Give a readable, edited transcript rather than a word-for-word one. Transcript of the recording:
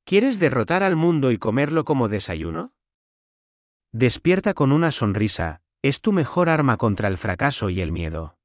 ¿Quieres derrotar al mundo y comerlo como desayuno? Despierta con una sonrisa, es tu mejor arma contra el fracaso y el miedo.